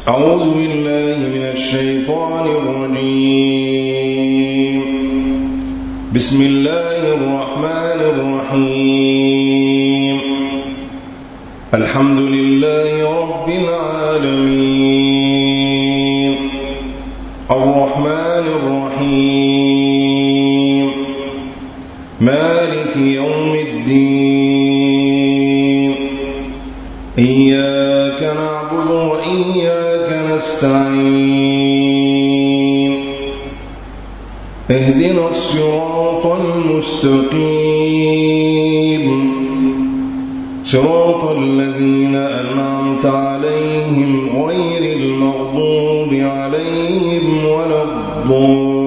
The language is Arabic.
أعوذ بالله من الشيطان الرجيم. بسم الله الرحمن الرحيم. الحمد لله رب العالمين، الرحمن الرحيم، مالك يوم الدين، إياك نعبد وإياك نستعين، اهدنا الصراط المستقيم، صراط الذين أنعمت عليهم غير المغضوب عليهم ولا الضالين.